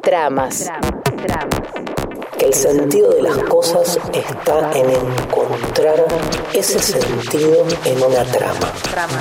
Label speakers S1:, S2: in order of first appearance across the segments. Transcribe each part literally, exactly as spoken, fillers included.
S1: Tramas.
S2: Que el sentido de las cosas está en encontrar ese sentido en una trama.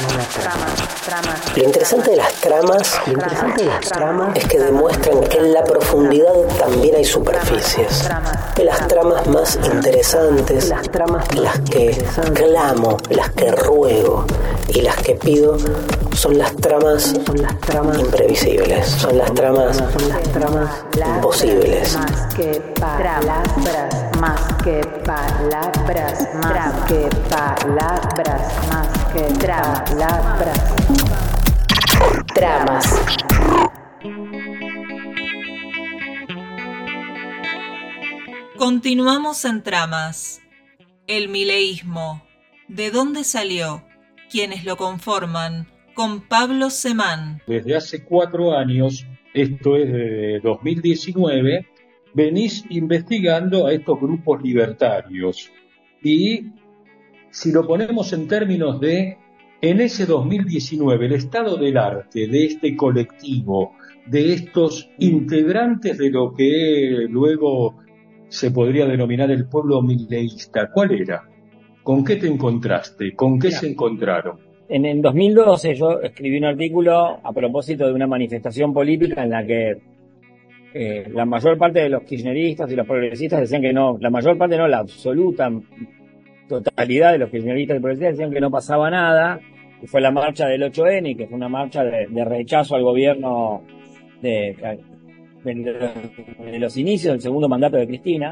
S2: Lo interesante de las tramas, lo interesante de las tramas es que demuestran que en la profundidad también hay superficies. Que las tramas más interesantes, las tramas las que clamo, las que ruego y las que pido son las tramas, son las tramas imprevisibles, son las tramas, son las tramas imposibles.
S1: Más que palabras, más que palabras, más que palabras, más que palabras. Tramas.
S3: Continuamos en Tramas. El mileísmo. ¿De dónde salió? ¿Quiénes lo conforman? Con Pablo Semán.
S4: Desde hace cuatro años, esto es de dos mil diecinueve, venís investigando a estos grupos libertarios. Y si lo ponemos en términos de, en ese dos mil diecinueve, el estado del arte de este colectivo, de estos integrantes de lo que luego se podría denominar el pueblo mileísta, ¿cuál era? ¿Con qué te encontraste? ¿Con qué
S5: Mira,
S4: se encontraron?
S5: En el dos mil doce yo escribí un artículo a propósito de una manifestación política en la que eh, la mayor parte de los kirchneristas y los progresistas decían que no, la mayor parte no, la absoluta totalidad de los kirchneristas y progresistas decían que no pasaba nada, y fue la marcha del ocho ene, que fue una marcha de, de rechazo al gobierno de, de, de los inicios del segundo mandato de Cristina,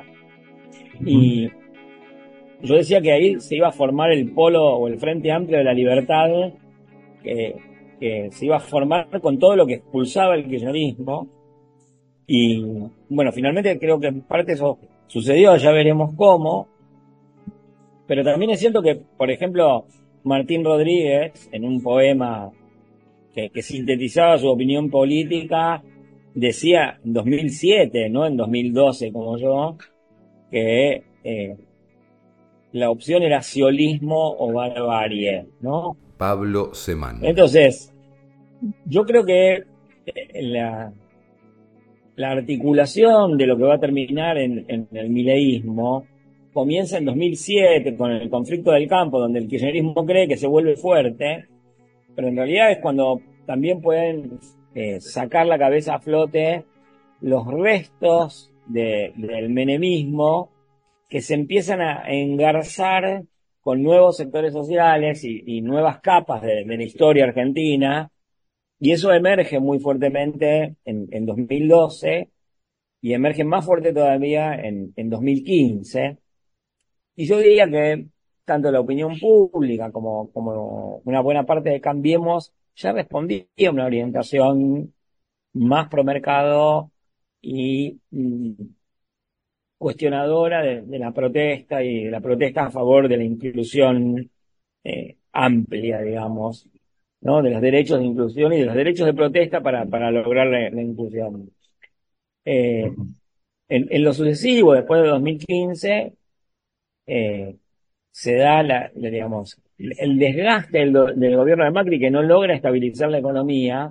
S5: y yo decía que ahí se iba a formar el polo o el Frente Amplio de la Libertad, que, que se iba a formar con todo lo que expulsaba el kirchnerismo. Y bueno, finalmente creo que en parte eso sucedió, ya veremos cómo. Pero también es cierto que, por ejemplo, Martín Rodríguez, en un poema que, que sintetizaba su opinión política, decía en dos mil siete, no en dos mil doce como yo, que eh, la opción era siolismo o barbarie, ¿no?
S6: Pablo Semán.
S5: Entonces, yo creo que la, la articulación de lo que va a terminar en, en el mileísmo comienza en dos mil siete con el conflicto del campo, donde el kirchnerismo cree que se vuelve fuerte, pero en realidad es cuando también pueden eh, sacar la cabeza a flote los restos de, del menemismo, que se empiezan a engarzar con nuevos sectores sociales y, y nuevas capas de, de la historia argentina, y eso emerge muy fuertemente en, en dos mil doce y emerge más fuerte todavía en, en dos mil quince. Y yo diría que tanto la opinión pública como, como una buena parte de Cambiemos ya respondía a una orientación más pro mercado y mm, cuestionadora de, de la protesta y de la protesta a favor de la inclusión eh, amplia, digamos, ¿no? De los derechos de inclusión y de los derechos de protesta para, para lograr la, la inclusión. Eh, en, en lo sucesivo, después de dos mil quince, eh, se da la, la, digamos, el desgaste del, del gobierno de Macri, que no logra estabilizar la economía,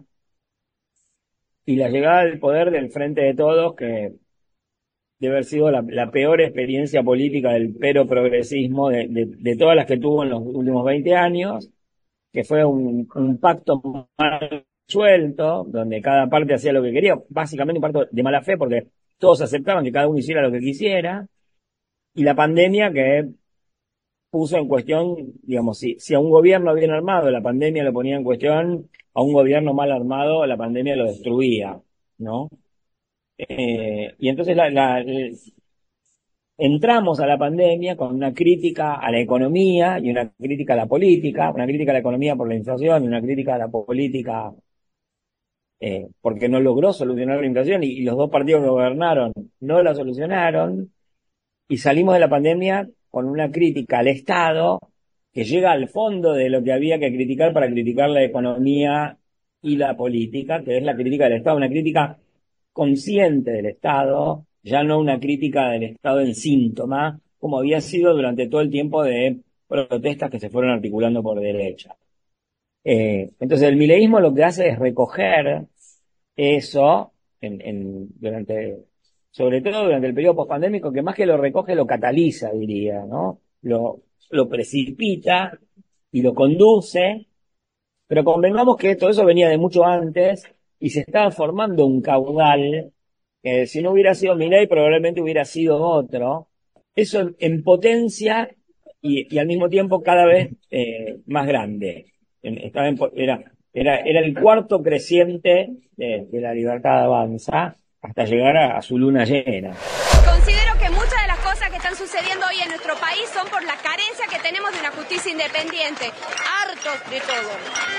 S5: y la llegada al poder del Frente de Todos, que debe haber sido la, la peor experiencia política del pero progresismo de, de, de todas las que tuvo en los últimos veinte años, que fue un, un pacto mal suelto, donde cada parte hacía lo que quería, básicamente un pacto de mala fe, porque todos aceptaban que cada uno hiciera lo que quisiera, y la pandemia que puso en cuestión, digamos, si, si a un gobierno bien armado la pandemia lo ponía en cuestión, a un gobierno mal armado la pandemia lo destruía, ¿no? Eh, y entonces la, la, el, entramos a la pandemia con una crítica a la economía y una crítica a la política, una crítica a la economía por la inflación y una crítica a la política eh, porque no logró solucionar la inflación, y, y los dos partidos que gobernaron no la solucionaron, y salimos de la pandemia con una crítica al Estado que llega al fondo de lo que había que criticar para criticar la economía y la política, que es la crítica del Estado, una crítica consciente del Estado, ya no una crítica del Estado en síntoma, como había sido durante todo el tiempo de protestas que se fueron articulando por derecha. Eh, entonces el mileísmo lo que hace es recoger eso en, en, durante, sobre todo durante el periodo pospandémico, que más que lo recoge, lo cataliza, diría, ¿no? Lo, lo precipita y lo conduce, pero convengamos que todo eso venía de mucho antes y se estaba formando un caudal que si no hubiera sido Milei probablemente hubiera sido otro. Eso en, en potencia y, y al mismo tiempo cada vez eh, más grande. En- Estaba en po- era, era, era el cuarto creciente de, de la Libertad Avanza hasta llegar a, a su luna llena.
S6: Considero que muchas de las cosas que están sucediendo hoy en nuestro país son por la carencia que tenemos de una justicia independiente. Hartos de todo.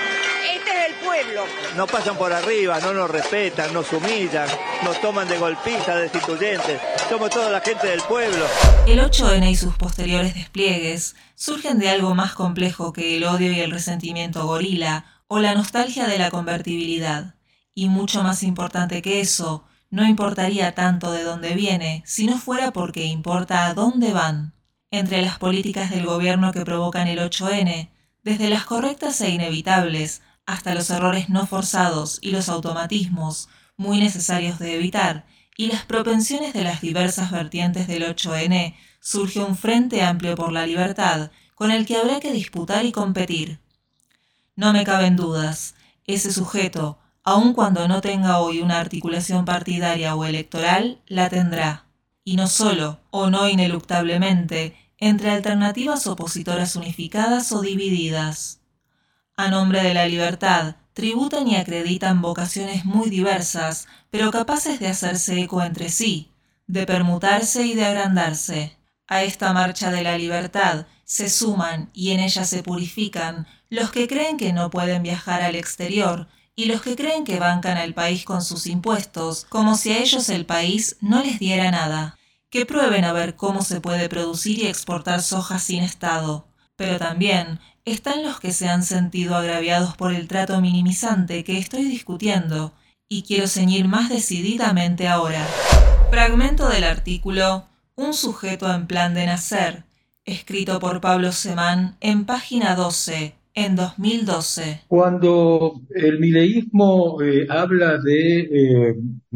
S6: Este es el pueblo.
S7: Nos pasan por arriba, no nos respetan, nos humillan, nos toman de golpistas, destituyentes. Somos toda la gente del pueblo.
S3: El ocho ene y sus posteriores despliegues surgen de algo más complejo que el odio y el resentimiento gorila o la nostalgia de la convertibilidad. Y mucho más importante que eso, no importaría tanto de dónde viene, si no fuera porque importa a dónde van. Entre las políticas del gobierno que provocan el ocho ene, desde las correctas e inevitables hasta los errores no forzados y los automatismos, muy necesarios de evitar, y las propensiones de las diversas vertientes del ocho ene, surge un frente amplio por la libertad, con el que habrá que disputar y competir. No me caben dudas, ese sujeto, aun cuando no tenga hoy una articulación partidaria o electoral, la tendrá. Y no solo, o no ineluctablemente, entre alternativas opositoras unificadas o divididas. A nombre de la libertad, tributan y acreditan vocaciones muy diversas, pero capaces de hacerse eco entre sí, de permutarse y de agrandarse. A esta marcha de la libertad se suman y en ella se purifican los que creen que no pueden viajar al exterior y los que creen que bancan al país con sus impuestos, como si a ellos el país no les diera nada. Que prueben a ver cómo se puede producir y exportar soja sin Estado. Pero también están los que se han sentido agraviados por el trato minimizante que estoy discutiendo, y quiero ceñir más decididamente ahora. Fragmento del artículo Un sujeto en plan de nacer, escrito por Pablo Semán en página doce, en dos mil doce.
S4: Cuando el mileísmo eh, habla de eh,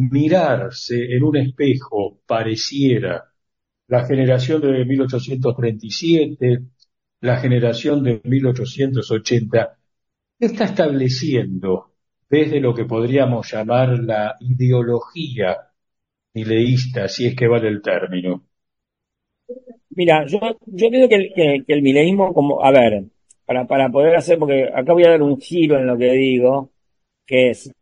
S4: mirarse en un espejo, pareciera la generación de mil ochocientos treinta y siete, la generación de mil ochocientos ochenta, ¿qué está estableciendo desde lo que podríamos llamar la ideología mileísta, si es que vale el término?
S5: Mira, yo, yo creo que el, que, que el mileísmo, como, a ver, para, para poder hacer, porque acá voy a dar un giro en lo que digo, que es,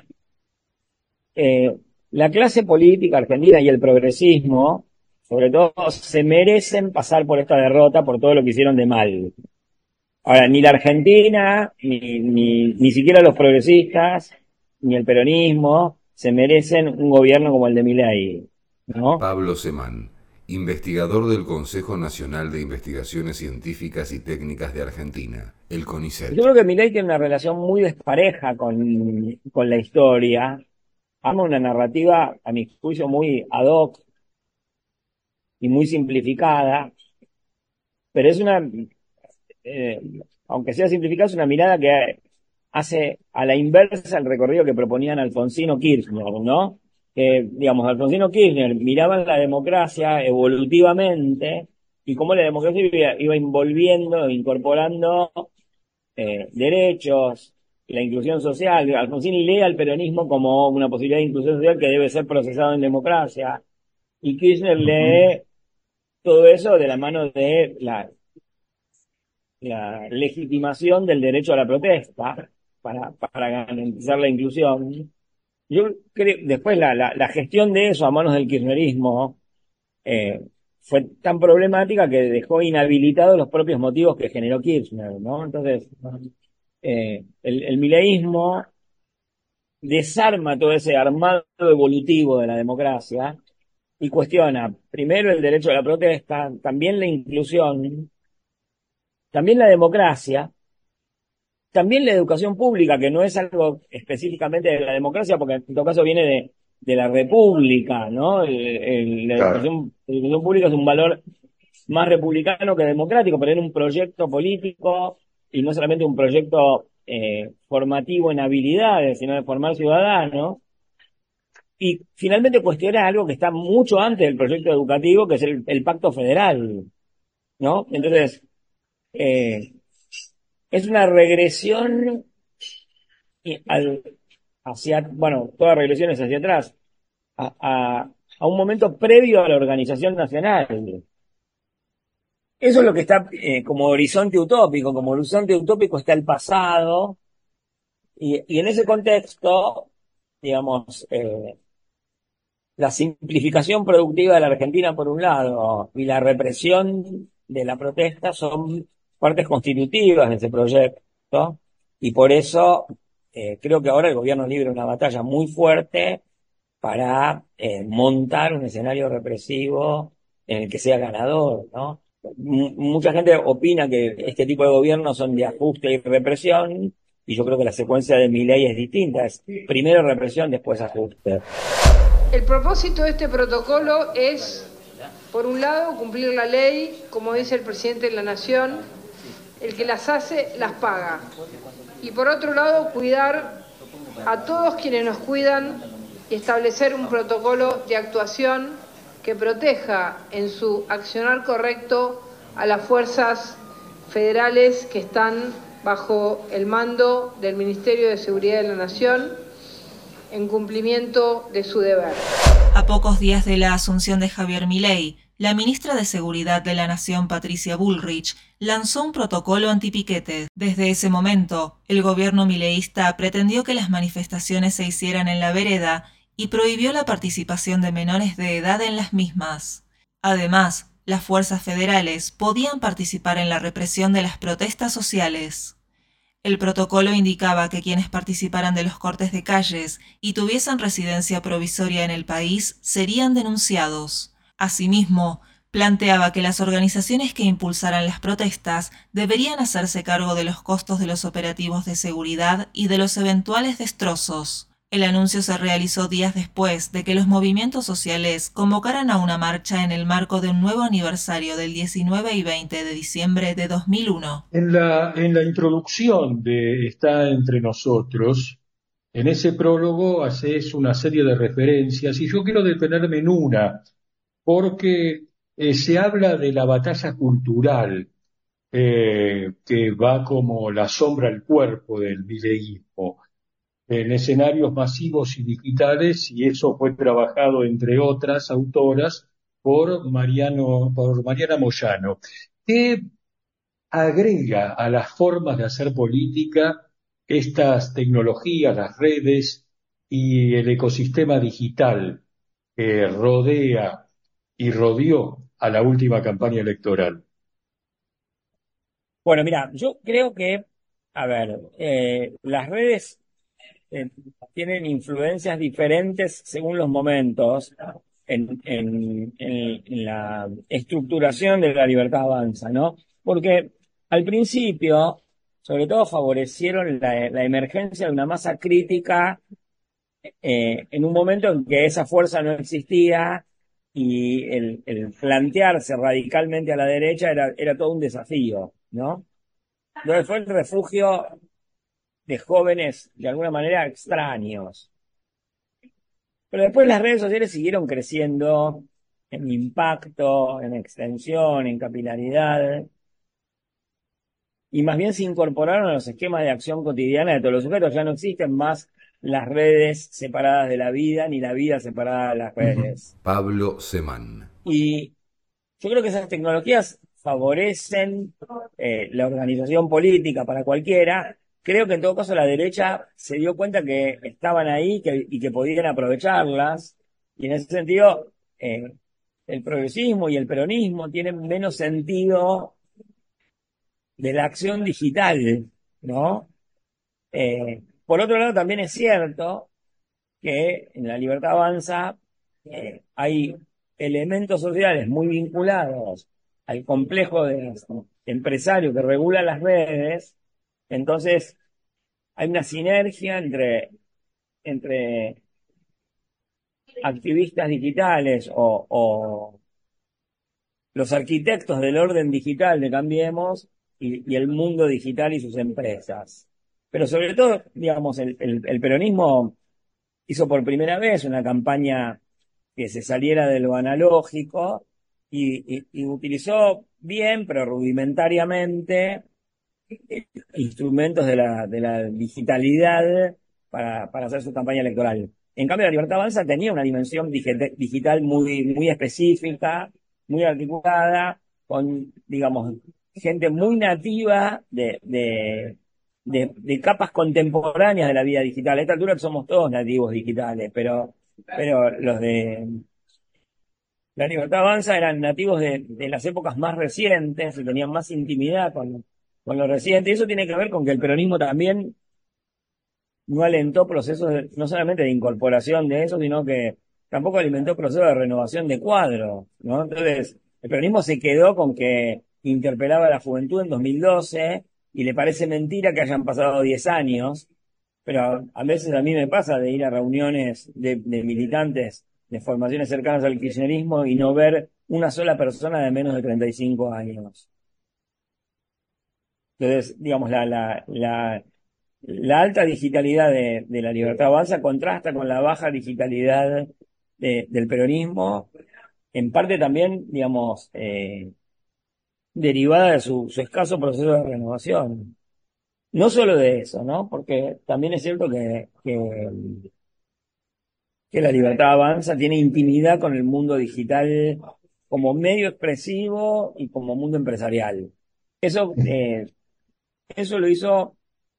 S5: eh, la clase política argentina y el progresismo, sobre todo, se merecen pasar por esta derrota por todo lo que hicieron de mal. Ahora, ni la Argentina, ni, ni, ni siquiera los progresistas, ni el peronismo, se merecen un gobierno como el de Milei, ¿no?
S8: Pablo Semán, investigador del Consejo Nacional de Investigaciones Científicas y Técnicas de Argentina, el CONICET.
S5: Yo creo que Milei tiene una relación muy despareja con, con la historia. Ama una narrativa, a mi juicio, muy ad hoc y muy simplificada, pero es una, eh, aunque sea simplificada, es una mirada que hace a la inversa el recorrido que proponían Alfonsino Kirchner, ¿no? Que, digamos, Alfonsino Kirchner miraba la democracia evolutivamente y cómo la democracia iba, iba envolviendo, incorporando eh, derechos, la inclusión social. Alfonsín lee al peronismo como una posibilidad de inclusión social que debe ser procesado en democracia. Y Kirchner lee todo eso de la mano de la, la legitimación del derecho a la protesta para, para garantizar la inclusión. Yo creo, después la, la, la gestión de eso a manos del kirchnerismo eh, fue tan problemática que dejó inhabilitados los propios motivos que generó Kirchner, ¿no? Entonces, eh, el, el mileísmo desarma todo ese armado evolutivo de la democracia y cuestiona primero el derecho a la protesta, también la inclusión, también la democracia, también la educación pública, que no es algo específicamente de la democracia, porque en todo caso viene de, de la república, ¿no? El, el, la,
S8: Claro.
S5: educación, la educación pública es un valor más republicano que democrático, pero era un proyecto político y no solamente un proyecto eh, formativo en habilidades, sino de formar ciudadanos. y finalmente cuestiona algo que está mucho antes del proyecto educativo, que es el, el pacto federal, ¿no? Entonces, eh, es una regresión y al, hacia, bueno, toda regresión es hacia atrás, a, a, a un momento previo a la organización nacional. Eso es lo que está eh, como horizonte utópico, como horizonte utópico está el pasado, y, y en ese contexto, digamos, eh, la simplificación productiva de la Argentina por un lado y la represión de la protesta son partes constitutivas de ese proyecto, y por eso eh, creo que ahora el gobierno libra una batalla muy fuerte para eh, montar un escenario represivo en el que sea ganador, ¿no? M- mucha gente opina que este tipo de gobiernos son de ajuste y represión, y yo creo que la secuencia de Milei es distinta, es primero represión, después ajuste.
S9: El propósito de este protocolo es, por un lado, cumplir la ley, como dice el presidente de la Nación, el que las hace, las paga. Y por otro lado, cuidar a todos quienes nos cuidan y establecer un protocolo de actuación que proteja en su accionar correcto a las fuerzas federales que están bajo el mando del Ministerio de Seguridad de la Nación, en cumplimiento de su deber.
S3: A pocos días de la asunción de Javier Milei, la ministra de Seguridad de la Nación, Patricia Bullrich, lanzó un protocolo antipiquete. Desde ese momento, el gobierno mileísta pretendió que las manifestaciones se hicieran en la vereda y prohibió la participación de menores de edad en las mismas. Además, las fuerzas federales podían participar en la represión de las protestas sociales. El protocolo indicaba que quienes participaran de los cortes de calles y tuviesen residencia provisoria en el país serían denunciados. Asimismo, planteaba que las organizaciones que impulsaran las protestas deberían hacerse cargo de los costos de los operativos de seguridad y de los eventuales destrozos. El anuncio se realizó días después de que los movimientos sociales convocaran a una marcha en el marco de un nuevo aniversario del diecinueve y veinte de diciembre de dos mil uno.
S4: En la, en la introducción de Está entre nosotros, en ese prólogo haces una serie de referencias y yo quiero detenerme en una, porque eh, se habla de la batalla cultural eh, que va como la sombra al cuerpo del mileísmo en escenarios masivos y digitales, y eso fue trabajado, entre otras autoras, por Mariano, por Mariana Moyano. ¿Qué agrega a las formas de hacer política estas tecnologías, las redes y el ecosistema digital que rodea y rodeó a la última campaña electoral?
S5: Bueno, mira, yo creo que, a ver, eh, las redes eh, tienen influencias diferentes según los momentos en, en, en, en la estructuración de la libertad avanza, ¿no? Porque al principio, sobre todo, favorecieron la, la emergencia de una masa crítica eh, en un momento en que esa fuerza no existía y el, el plantearse radicalmente a la derecha era, era todo un desafío, ¿no? Entonces fue el refugio de jóvenes de alguna manera extraños. Pero después las redes sociales siguieron creciendo en impacto, en extensión, en capilaridad, y más bien se incorporaron a los esquemas de acción cotidiana de todos los sujetos. Ya no existen más las redes separadas de la vida, ni la vida separada de las redes.
S8: Pablo Semán.
S5: Y yo creo que esas tecnologías favorecen eh, la organización política para cualquiera. Creo que en todo caso la derecha se dio cuenta que estaban ahí que, y que podían aprovecharlas. Y en ese sentido, eh, el progresismo y el peronismo tienen menos sentido de la acción digital, ¿no? Eh, por otro lado, también es cierto que en la Libertad Avanza eh, hay elementos sociales muy vinculados al complejo de empresario que regula las redes. Entonces hay una sinergia entre, entre activistas digitales o, o los arquitectos del orden digital de Cambiemos y, y el mundo digital y sus empresas. Pero sobre todo, digamos, el, el, el peronismo hizo por primera vez una campaña que se saliera de lo analógico y, y, y utilizó bien, pero rudimentariamente, instrumentos de la, de la digitalidad para, para hacer su campaña electoral. En cambio, la Libertad Avanza tenía una dimensión digi- digital muy, muy específica, muy articulada, con, digamos, gente muy nativa de, de, de, de capas contemporáneas de la vida digital. A esta altura somos todos nativos digitales, pero, pero los de la Libertad Avanza eran nativos de, de las épocas más recientes y tenían más intimidad con, con lo reciente. Y eso tiene que ver con que el peronismo también no alentó procesos de- no solamente de incorporación de eso, sino que tampoco alimentó procesos de renovación de cuadros, ¿no? Entonces, el peronismo se quedó con que interpelaba a la juventud en dos mil doce y le parece mentira que hayan pasado diez años, pero a veces a mí me pasa de ir a reuniones de, de militantes de formaciones cercanas al kirchnerismo y no ver una sola persona de menos de treinta y cinco años. Entonces, digamos, la, la, la, la alta digitalidad de, de la Libertad Avanza contrasta con la baja digitalidad de- del peronismo, en parte también, digamos, eh, derivada de su, su escaso proceso de renovación. No solo de eso, ¿no? Porque también es cierto que, que, que la Libertad Avanza tiene intimidad con el mundo digital como medio expresivo y como mundo empresarial. Eso, eh, eso lo hizo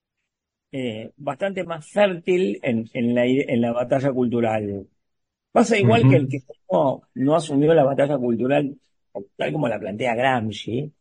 S5: eh, bastante más fértil en, en la, ide- en la batalla cultural. Pasa igual que el
S4: Ujú.
S5: que no, no asumió la batalla cultural tal como la plantea Gramsci,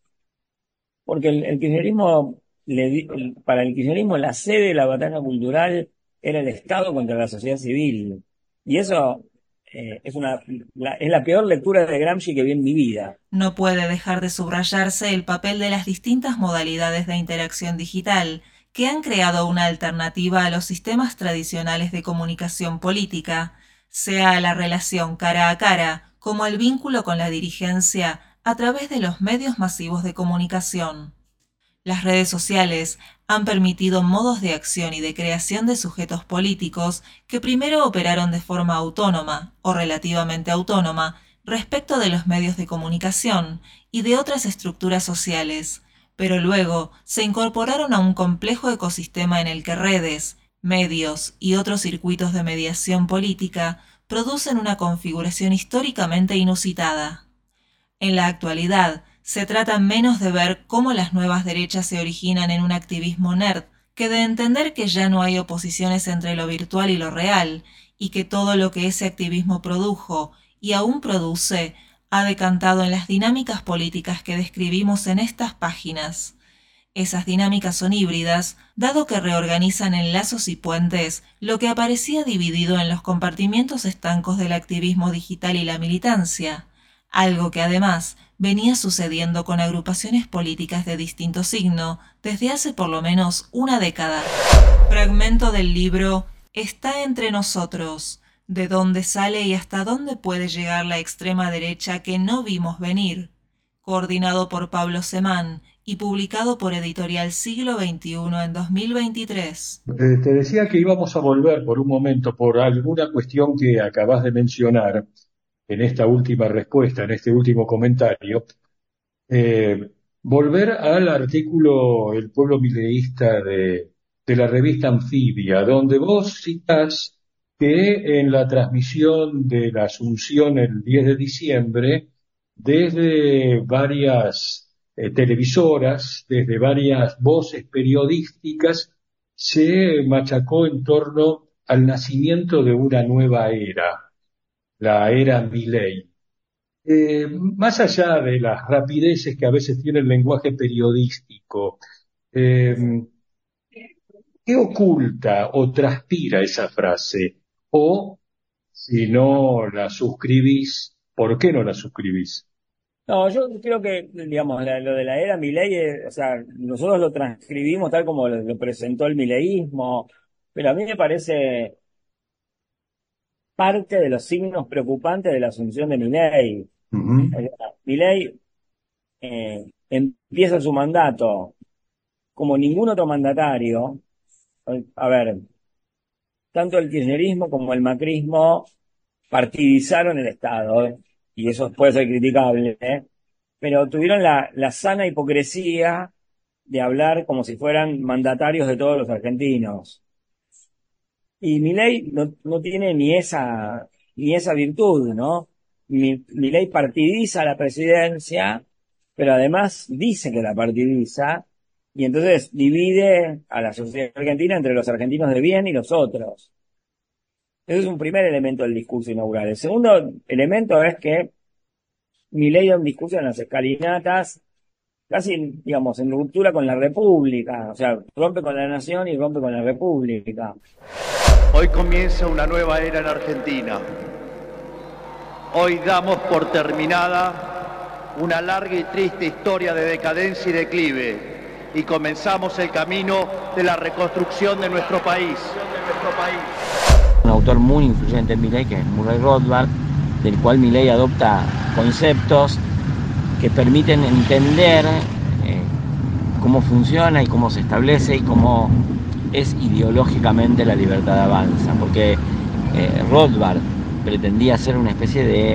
S5: porque el, el kirchnerismo, le di- el- para el kirchnerismo la sede de la batalla cultural era el Estado contra la sociedad civil. Y eso eh, es una, la, es la peor lectura de Gramsci que vi en mi vida.
S3: No puede dejar de subrayarse el papel de las distintas modalidades de interacción digital que han creado una alternativa a los sistemas tradicionales de comunicación política, sea la relación cara a cara como el vínculo con la dirigencia a través de los medios masivos de comunicación. Las redes sociales han permitido modos de acción y de creación de sujetos políticos que primero operaron de forma autónoma o relativamente autónoma respecto de los medios de comunicación y de otras estructuras sociales, pero luego se incorporaron a un complejo ecosistema en el que redes, medios y otros circuitos de mediación política producen una configuración históricamente inusitada. En la actualidad, se trata menos de ver cómo las nuevas derechas se originan en un activismo nerd que de entender que ya no hay oposiciones entre lo virtual y lo real, y que todo lo que ese activismo produjo y aún produce ha decantado en las dinámicas políticas que describimos en estas páginas. Esas dinámicas son híbridas, dado que reorganizan en lazos y puentes lo que aparecía dividido en los compartimientos estancos del activismo digital y la militancia, algo que además venía sucediendo con agrupaciones políticas de distinto signo desde hace por lo menos una década. Fragmento del libro Está entre nosotros, de dónde sale y hasta dónde puede llegar la extrema derecha que no vimos venir, coordinado por Pablo Semán y publicado por Editorial Siglo veintiuno en dos mil veintitrés.
S4: Eh, te decía que íbamos a volver por un momento por alguna cuestión que acabas de mencionar en esta última respuesta, en este último comentario. Eh, volver al artículo El pueblo mileísta de, de la revista Anfibia, donde vos citas que en la transmisión de la Asunción el diez de diciembre, desde varias eh, televisoras, desde varias voces periodísticas, se machacó en torno al nacimiento de una nueva era, la era Milei. Eh, más allá de las rapideces que a veces tiene el lenguaje periodístico, eh, ¿qué oculta o transpira esa frase? O, si no la suscribís, ¿por qué no la suscribís?
S5: No, yo creo que, digamos, la- lo de la era Milei, eh, o sea, nosotros lo transcribimos tal como lo, lo presentó el mileísmo, pero a mí me parece parte de los signos preocupantes de la asunción de Milei.
S4: Ujú.
S5: O sea, Milei eh, empieza su mandato como ningún otro mandatario. A ver, tanto el kirchnerismo como el macrismo partidizaron el Estado, ¿eh? Y eso puede ser criticable, ¿eh? Pero tuvieron la, la sana hipocresía de hablar como si fueran mandatarios de todos los argentinos. Y Milei no, no tiene ni esa, ni esa virtud, ¿no? Mi, Milei partidiza la presidencia, pero además dice que la partidiza, y entonces divide a la sociedad argentina entre los argentinos de bien y los otros. Ese es un primer elemento del discurso inaugural. El segundo elemento es que Milei da un discurso en las escalinatas casi, digamos, en ruptura con la República, o sea, rompe con la nación y rompe con la República.
S10: Hoy comienza una nueva era en Argentina. Hoy damos por terminada una larga y triste historia de decadencia y declive y comenzamos el camino de la reconstrucción de nuestro país.
S5: Un autor muy influyente en Milei, que es Murray Rothbard, del cual Milei adopta conceptos que permiten entender eh, cómo funciona y cómo se establece y cómo es ideológicamente la libertad de avanza, porque eh, Rothbard pretendía hacer una especie de eh,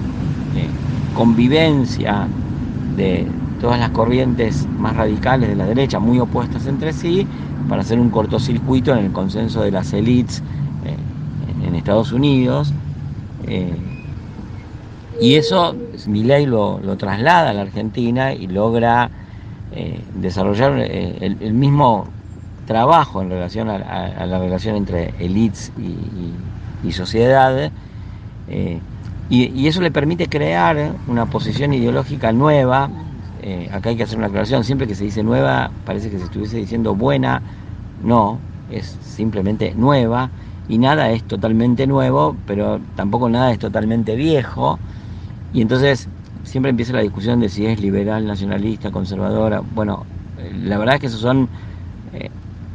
S5: convivencia de todas las corrientes más radicales de la derecha, muy opuestas entre sí, para hacer un cortocircuito en el consenso de las élites eh, en Estados Unidos. Eh, y eso Milei lo, lo traslada a la Argentina y logra eh, desarrollar eh, el, el mismo trabajo en relación a, a, a la relación entre élites y, y, y sociedad, eh, y, y eso le permite crear una posición ideológica nueva. Eh, acá hay que hacer una aclaración: siempre que se dice nueva parece que se estuviese diciendo buena. No, es simplemente nueva, y nada es totalmente nuevo, pero tampoco nada es totalmente viejo, y entonces siempre empieza la discusión de si es liberal, nacionalista, conservadora. Bueno, la verdad es que esos son eh,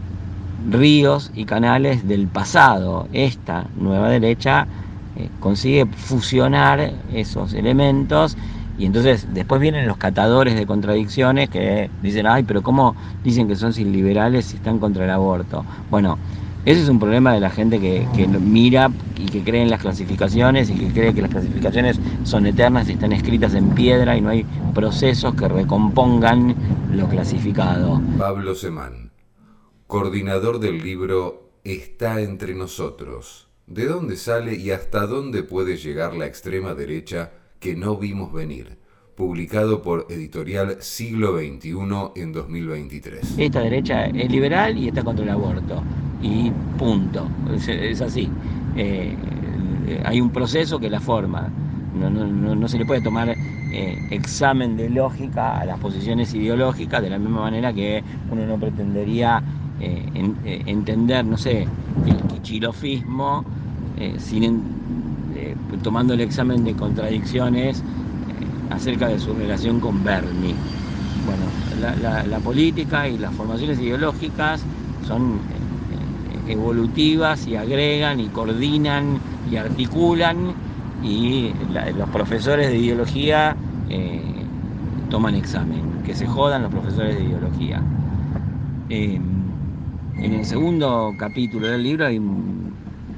S5: ríos y canales del pasado. Esta nueva derecha eh, consigue fusionar esos elementos, y entonces después vienen los catadores de contradicciones que dicen: ay, pero ¿cómo dicen que son sin liberales si están contra el aborto? Bueno, ese es un problema de la gente que, que mira y que cree en las clasificaciones y que cree que las clasificaciones son eternas y están escritas en piedra y no hay procesos que recompongan lo clasificado.
S8: Pablo Semán, coordinador del libro Está entre nosotros. ¿De dónde sale y hasta dónde puede llegar la extrema derecha que no vimos venir? Publicado por Editorial Siglo veintiuno en dos mil veintitrés.
S5: Esta derecha es liberal y está contra el aborto. Y punto. Es, es así. Eh, hay un proceso que la forma. No, no, no, no se le puede tomar eh, examen de lógica a las posiciones ideológicas, de la misma manera que uno no pretendería eh, en, eh, entender, no sé, el kichilofismo eh, sin en, eh, tomando el examen de contradicciones acerca de su relación con Bernie. Bueno, la, la, la política y las formaciones ideológicas son eh, evolutivas y agregan y coordinan y articulan, y la, los profesores de ideología eh, toman examen. Que se jodan los profesores de ideología. Eh, en el segundo capítulo del libro hay un,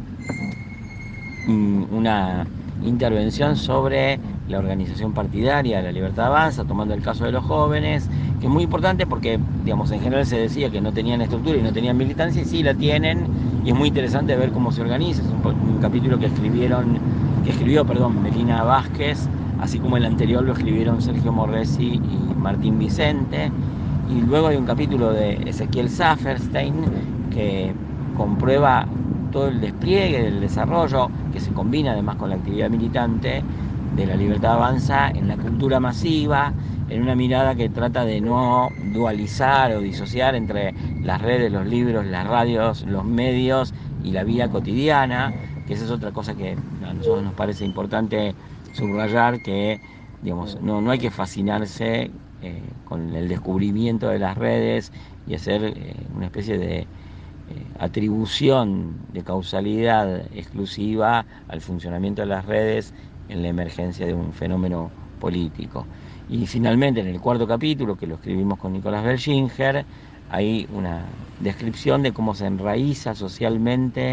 S5: un, una intervención sobre la organización partidaria de La Libertad Avanza, tomando el caso de los jóvenes, que es muy importante porque, digamos, en general se decía que no tenían estructura y no tenían militancia, y sí la tienen, y es muy interesante ver cómo se organiza. Es un, un capítulo que escribieron, que escribió, perdón, Melina Vázquez, así como el anterior lo escribieron Sergio Morresi y Martín Vicente, y luego hay un capítulo de Ezequiel Saferstein que comprueba todo el despliegue del desarrollo, que se combina además con la actividad militante de La Libertad Avanza en la cultura masiva, en una mirada que trata de no dualizar o disociar entre las redes, los libros, las radios, los medios y la vida cotidiana, que esa es otra cosa que a nosotros nos parece importante subrayar, que, digamos, no, no hay que fascinarse eh, con el descubrimiento de las redes y hacer eh, una especie de eh, atribución de causalidad exclusiva al funcionamiento de las redes en la emergencia de un fenómeno político. Y finalmente, en el cuarto capítulo, que lo escribimos con Nicolás Belchinger, hay una descripción de cómo se enraiza socialmente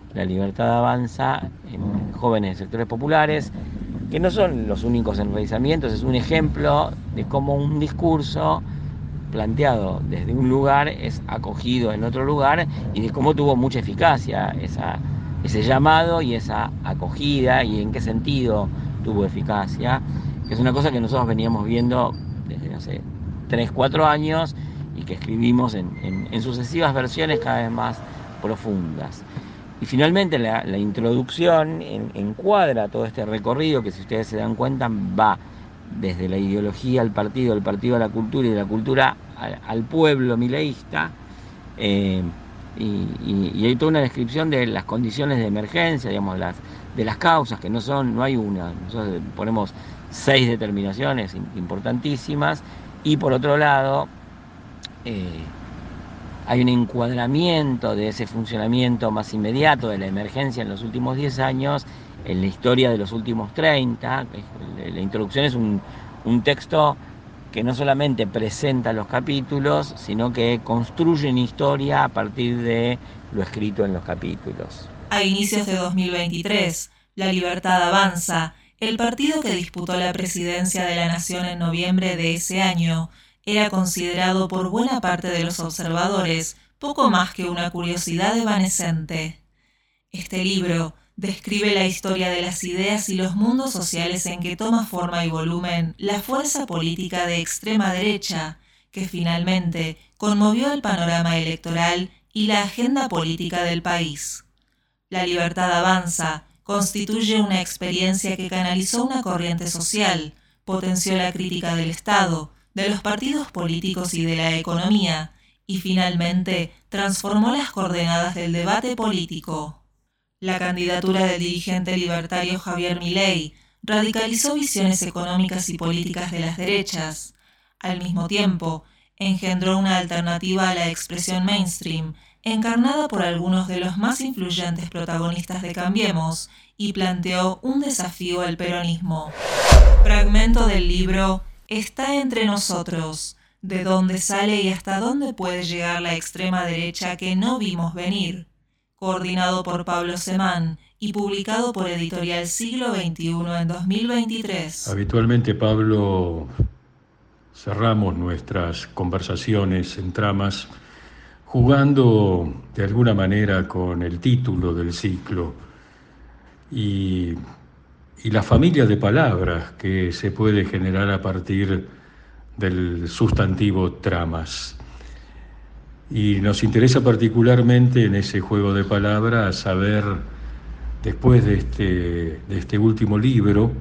S5: La Libertad Avanza en jóvenes de sectores populares, que no son los únicos enraizamientos, es un ejemplo de cómo un discurso planteado desde un lugar es acogido en otro lugar y de cómo tuvo mucha eficacia esa, ese llamado y esa acogida y en qué sentido tuvo eficacia, que es una cosa que nosotros veníamos viendo desde hace tres, cuatro años y que escribimos en, en, en sucesivas versiones cada vez más profundas. Y finalmente la, la introducción en, encuadra todo este recorrido que, si ustedes se dan cuenta, va desde la ideología al partido, del partido a la cultura y de la cultura al, al pueblo mileísta. Eh, y, y, y hay toda una descripción de las condiciones de emergencia, digamos, las, de las causas, que no son, no hay una. Nosotros ponemos seis determinaciones importantísimas. Y por otro lado, eh, hay un encuadramiento de ese funcionamiento más inmediato de la emergencia en los últimos diez años, en la historia de los últimos treinta. La introducción es un, un texto que no solamente presenta los capítulos, sino que construye una historia a partir de lo escrito en los capítulos.
S3: A inicios de dos mil veintitrés, La Libertad Avanza, el partido que disputó la presidencia de la Nación en noviembre de ese año, era considerado por buena parte de los observadores poco más que una curiosidad evanescente. Este libro describe la historia de las ideas y los mundos sociales en que toma forma y volumen la fuerza política de extrema derecha, que finalmente conmovió el panorama electoral y la agenda política del país. La Libertad Avanza constituye una experiencia que canalizó una corriente social, potenció la crítica del Estado, de los partidos políticos y de la economía, y finalmente transformó las coordenadas del debate político. La candidatura del dirigente libertario Javier Milei radicalizó visiones económicas y políticas de las derechas. Al mismo tiempo, engendró una alternativa a la expresión mainstream, encarnada por algunos de los más influyentes protagonistas de Cambiemos, y planteó un desafío al peronismo. Fragmento del libro Está entre nosotros, de dónde sale y hasta dónde puede llegar la extrema derecha que no vimos venir, coordinado por Pablo Semán y publicado por Editorial Siglo veintiuno en dos mil veintitrés.
S4: Habitualmente, Pablo, cerramos nuestras conversaciones en tramas jugando de alguna manera con el título del ciclo y, y la familia de palabras que se puede generar a partir del sustantivo tramas. Y nos interesa particularmente en ese juego de palabras saber, después de este, de este último libro,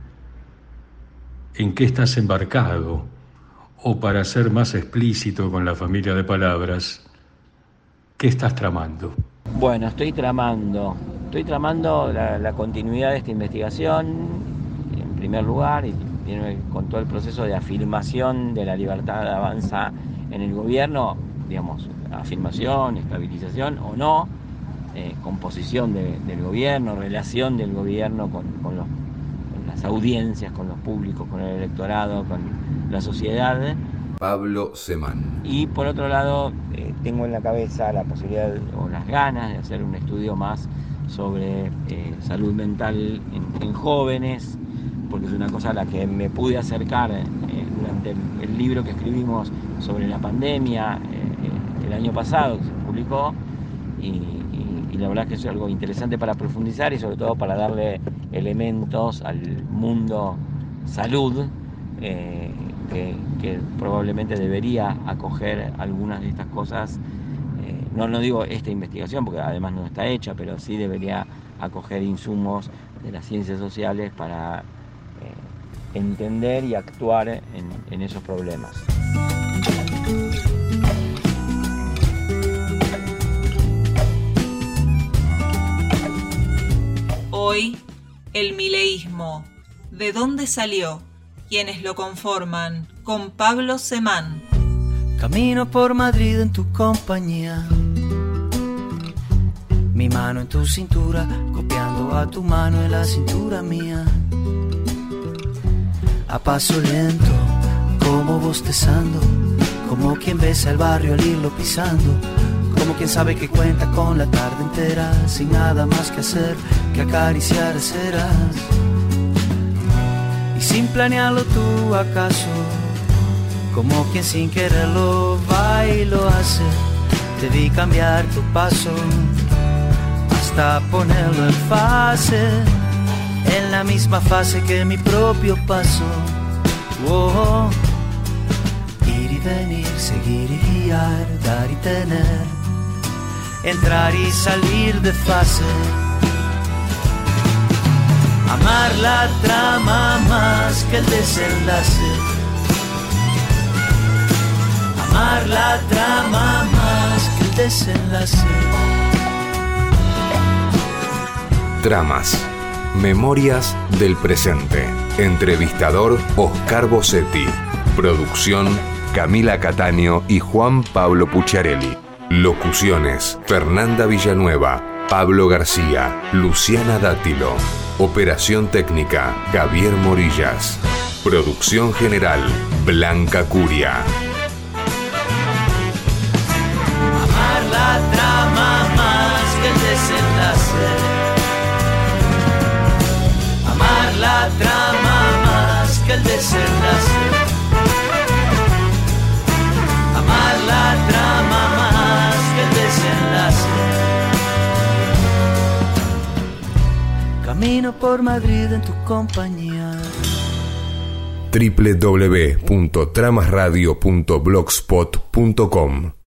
S4: en qué estás embarcado, o para ser más explícito con la familia de palabras, ¿qué estás tramando?
S5: Bueno, estoy tramando, estoy tramando la, la continuidad de esta investigación, en primer lugar, y tiene con todo el proceso de afirmación de la libertad avanza en el gobierno, digamos, afirmación, estabilización o no, eh, composición de, del gobierno, relación del gobierno con, con, los, con las audiencias, con los públicos, con el electorado, con la sociedad.
S8: Pablo Semán.
S5: Y por otro lado, eh, tengo en la cabeza la posibilidad o las ganas de hacer un estudio más sobre eh, salud mental en, en jóvenes, porque es una cosa a la que me pude acercar eh, durante el, el libro que escribimos sobre la pandemia eh, el año pasado, que se publicó, y, y, y la verdad es que es algo interesante para profundizar y sobre todo para darle elementos al mundo salud, eh, que, que probablemente debería acoger algunas de estas cosas. Eh, no, no digo esta investigación, porque además no está hecha, pero sí debería acoger insumos de las ciencias sociales para eh, entender y actuar en, en esos problemas.
S3: Hoy, el mileísmo. ¿De dónde salió? ¿Quiénes lo conforman? Con Pablo Semán.
S11: Camino por Madrid en tu compañía, mi mano en tu cintura, copiando a tu mano en la cintura mía. A paso lento, como bostezando, como quien besa el barrio al irlo pisando, como quien sabe que cuenta con la tarde entera, sin nada más que hacer que acariciar ceras. Y sin planearlo tú acaso, como quien sin quererlo va y lo hace, te vi cambiar tu paso hasta ponerlo en fase, en la misma fase que mi propio paso. Oh, ir y venir, seguir y guiar, dar y tener, entrar y salir de fase. Amar la trama más que el desenlace. Amar la trama más que el desenlace.
S12: Tramas. Memorias del presente. Entrevistador Oscar Bossetti. Producción Camila Cataño y Juan Pablo Pucciarelli. Locuciones Fernanda Villanueva, Pablo García, Luciana Dátilo. Operación técnica Javier Morillas. Producción general Blanca Curia.
S11: Amar la trama más que el desenlace. Amar la trama más que el desenlace. Amar la trama más que el desenlace. Camino por Madrid en tu compañía.
S12: doble u doble u doble u punto tramas radio punto blogspot punto com